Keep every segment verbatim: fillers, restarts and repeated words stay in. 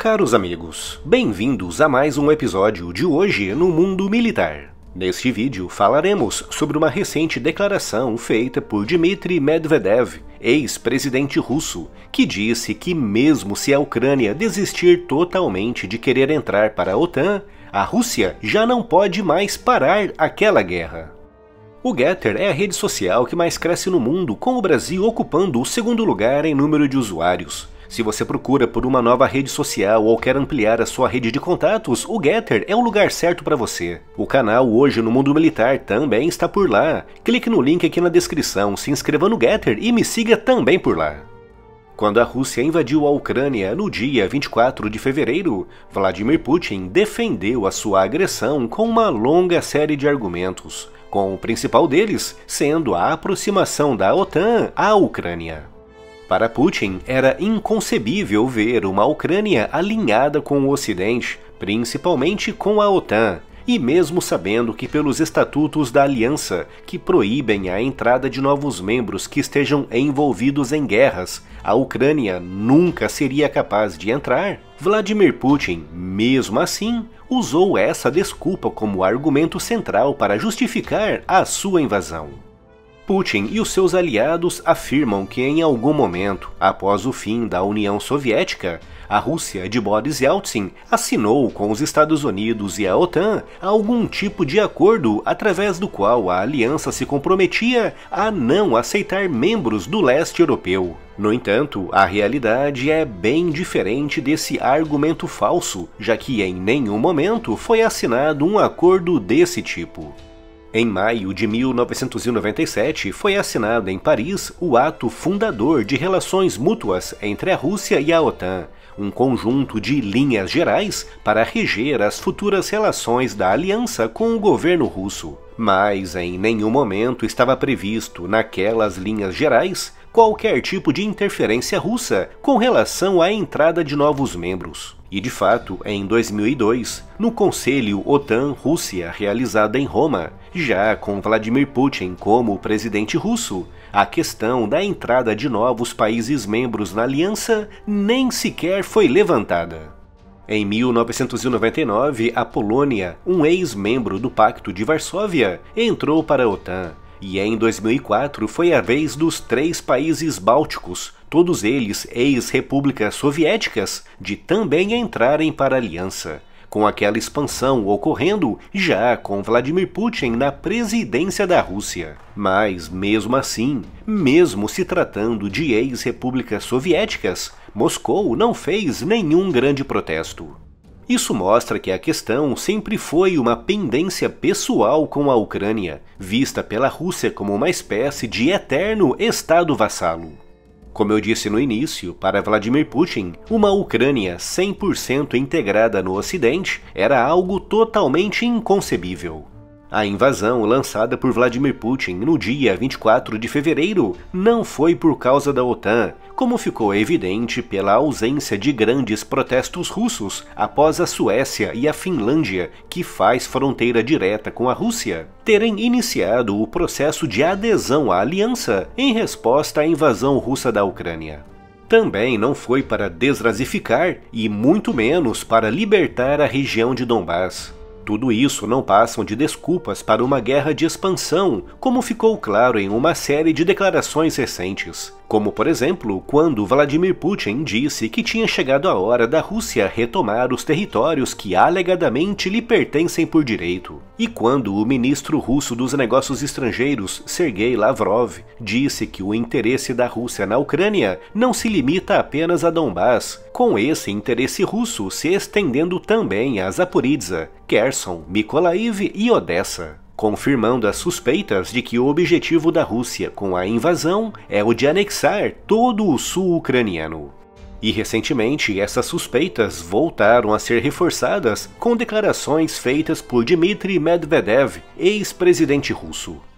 Caros amigos, bem-vindos a mais um episódio de Hoje no Mundo Militar. Neste vídeo falaremos sobre uma recente declaração feita por Dmitry Medvedev, ex-presidente russo, que disse que mesmo se a Ucrânia desistir totalmente de querer entrar para a OTAN, a Rússia já não pode mais parar aquela guerra. O Getter é a rede social que mais cresce no mundo, com o Brasil ocupando o segundo lugar em número de usuários. Se você procura por uma nova rede social ou quer ampliar a sua rede de contatos, o Getter é o lugar certo para você. O canal Hoje no Mundo Militar também está por lá. Clique no link aqui na descrição, se inscreva no Getter e me siga também por lá. Quando a Rússia invadiu a Ucrânia no dia vinte e quatro de fevereiro, Vladimir Putin defendeu a sua agressão com uma longa série de argumentos, com o principal deles sendo a aproximação da OTAN à Ucrânia. Para Putin, era inconcebível ver uma Ucrânia alinhada com o Ocidente, principalmente com a OTAN, e mesmo sabendo que pelos estatutos da aliança, que proíbem a entrada de novos membros que estejam envolvidos em guerras, a Ucrânia nunca seria capaz de entrar, Vladimir Putin, mesmo assim, usou essa desculpa como argumento central para justificar a sua invasão. Putin e os seus aliados afirmam que em algum momento, após o fim da União Soviética, a Rússia de Boris Yeltsin assinou com os Estados Unidos e a OTAN algum tipo de acordo através do qual a aliança se comprometia a não aceitar membros do leste europeu. No entanto, a realidade é bem diferente desse argumento falso, já que em nenhum momento foi assinado um acordo desse tipo. Em maio de mil novecentos e noventa e sete, foi assinado em Paris o ato fundador de relações mútuas entre a Rússia e a OTAN, um conjunto de linhas gerais para reger as futuras relações da aliança com o governo russo. Mas em nenhum momento estava previsto, naquelas linhas gerais, qualquer tipo de interferência russa com relação à entrada de novos membros. E de fato, em dois mil e dois, no Conselho OTAN-Rússia realizado em Roma, já com Vladimir Putin como presidente russo, a questão da entrada de novos países membros na aliança nem sequer foi levantada. Em mil novecentos e noventa e nove, a Polônia, um ex-membro do Pacto de Varsóvia, entrou para a OTAN. E em dois mil e quatro foi a vez dos três países bálticos, todos eles ex-repúblicas soviéticas, de também entrarem para a aliança, com aquela expansão ocorrendo já com Vladimir Putin na presidência da Rússia. Mas, mesmo assim, mesmo se tratando de ex-repúblicas soviéticas, Moscou não fez nenhum grande protesto. Isso mostra que a questão sempre foi uma pendência pessoal com a Ucrânia, vista pela Rússia como uma espécie de eterno estado vassalo. Como eu disse no início, para Vladimir Putin, uma Ucrânia cem por cento integrada no Ocidente era algo totalmente inconcebível. A invasão lançada por Vladimir Putin no dia vinte e quatro de fevereiro não foi por causa da OTAN, como ficou evidente pela ausência de grandes protestos russos após a Suécia e a Finlândia, que faz fronteira direta com a Rússia, terem iniciado o processo de adesão à aliança em resposta à invasão russa da Ucrânia. Também não foi para desnazificar e muito menos para libertar a região de Donbás. Tudo isso não passam de desculpas para uma guerra de expansão, como ficou claro em uma série de declarações recentes. Como, por exemplo, quando Vladimir Putin disse que tinha chegado a hora da Rússia retomar os territórios que alegadamente lhe pertencem por direito. E quando o ministro russo dos Negócios Estrangeiros, Sergei Lavrov, disse que o interesse da Rússia na Ucrânia não se limita apenas a Donbás, com esse interesse russo se estendendo também a Zaporizhzhia, Kherson, Mykolaiv e Odessa, confirmando as suspeitas de que o objetivo da Rússia com a invasão é o de anexar todo o sul ucraniano. E recentemente essas suspeitas voltaram a ser reforçadas com declarações feitas por Dmitry Medvedev, ex-presidente russo.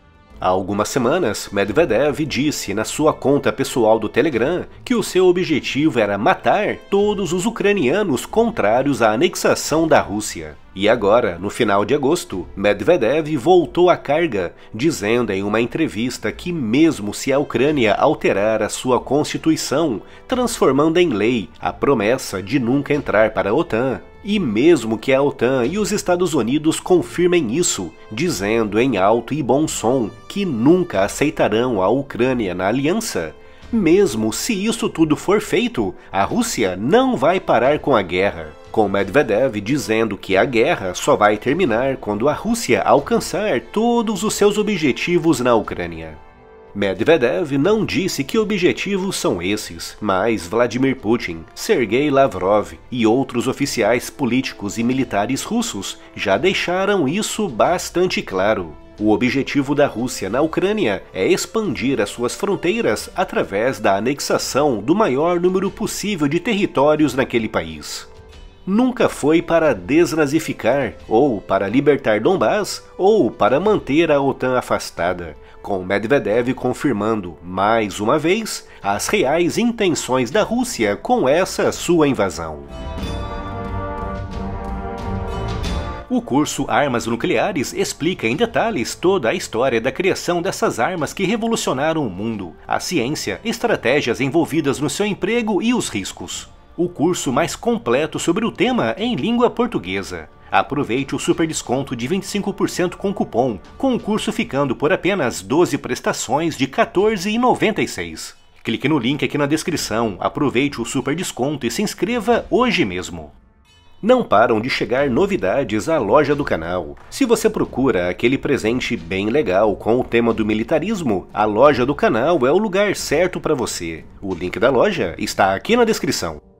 Há algumas semanas, Medvedev disse na sua conta pessoal do Telegram que o seu objetivo era matar todos os ucranianos contrários à anexação da Rússia. E agora, no final de agosto, Medvedev voltou à carga, dizendo em uma entrevista que mesmo se a Ucrânia alterar a sua constituição, transformando em lei a promessa de nunca entrar para a OTAN, e mesmo que a OTAN e os Estados Unidos confirmem isso, dizendo em alto e bom som que nunca aceitarão a Ucrânia na aliança, mesmo se isso tudo for feito, a Rússia não vai parar com a guerra, com Medvedev dizendo que a guerra só vai terminar quando a Rússia alcançar todos os seus objetivos na Ucrânia. Medvedev não disse que objetivos são esses, mas Vladimir Putin, Sergei Lavrov e outros oficiais políticos e militares russos já deixaram isso bastante claro. O objetivo da Rússia na Ucrânia é expandir as suas fronteiras através da anexação do maior número possível de territórios naquele país. Nunca foi para desnazificar, ou para libertar Donbás, ou para manter a OTAN afastada, com Medvedev confirmando, mais uma vez, as reais intenções da Rússia com essa sua invasão. O curso Armas Nucleares explica em detalhes toda a história da criação dessas armas que revolucionaram o mundo, a ciência, estratégias envolvidas no seu emprego e os riscos. O curso mais completo sobre o tema em língua portuguesa. Aproveite o super desconto de vinte e cinco por cento com cupom, com o curso ficando por apenas doze prestações de quatorze reais e noventa e seis centavos. Clique no link aqui na descrição, aproveite o super desconto e se inscreva hoje mesmo. Não param de chegar novidades à loja do canal. Se você procura aquele presente bem legal com o tema do militarismo, a loja do canal é o lugar certo para você. O link da loja está aqui na descrição.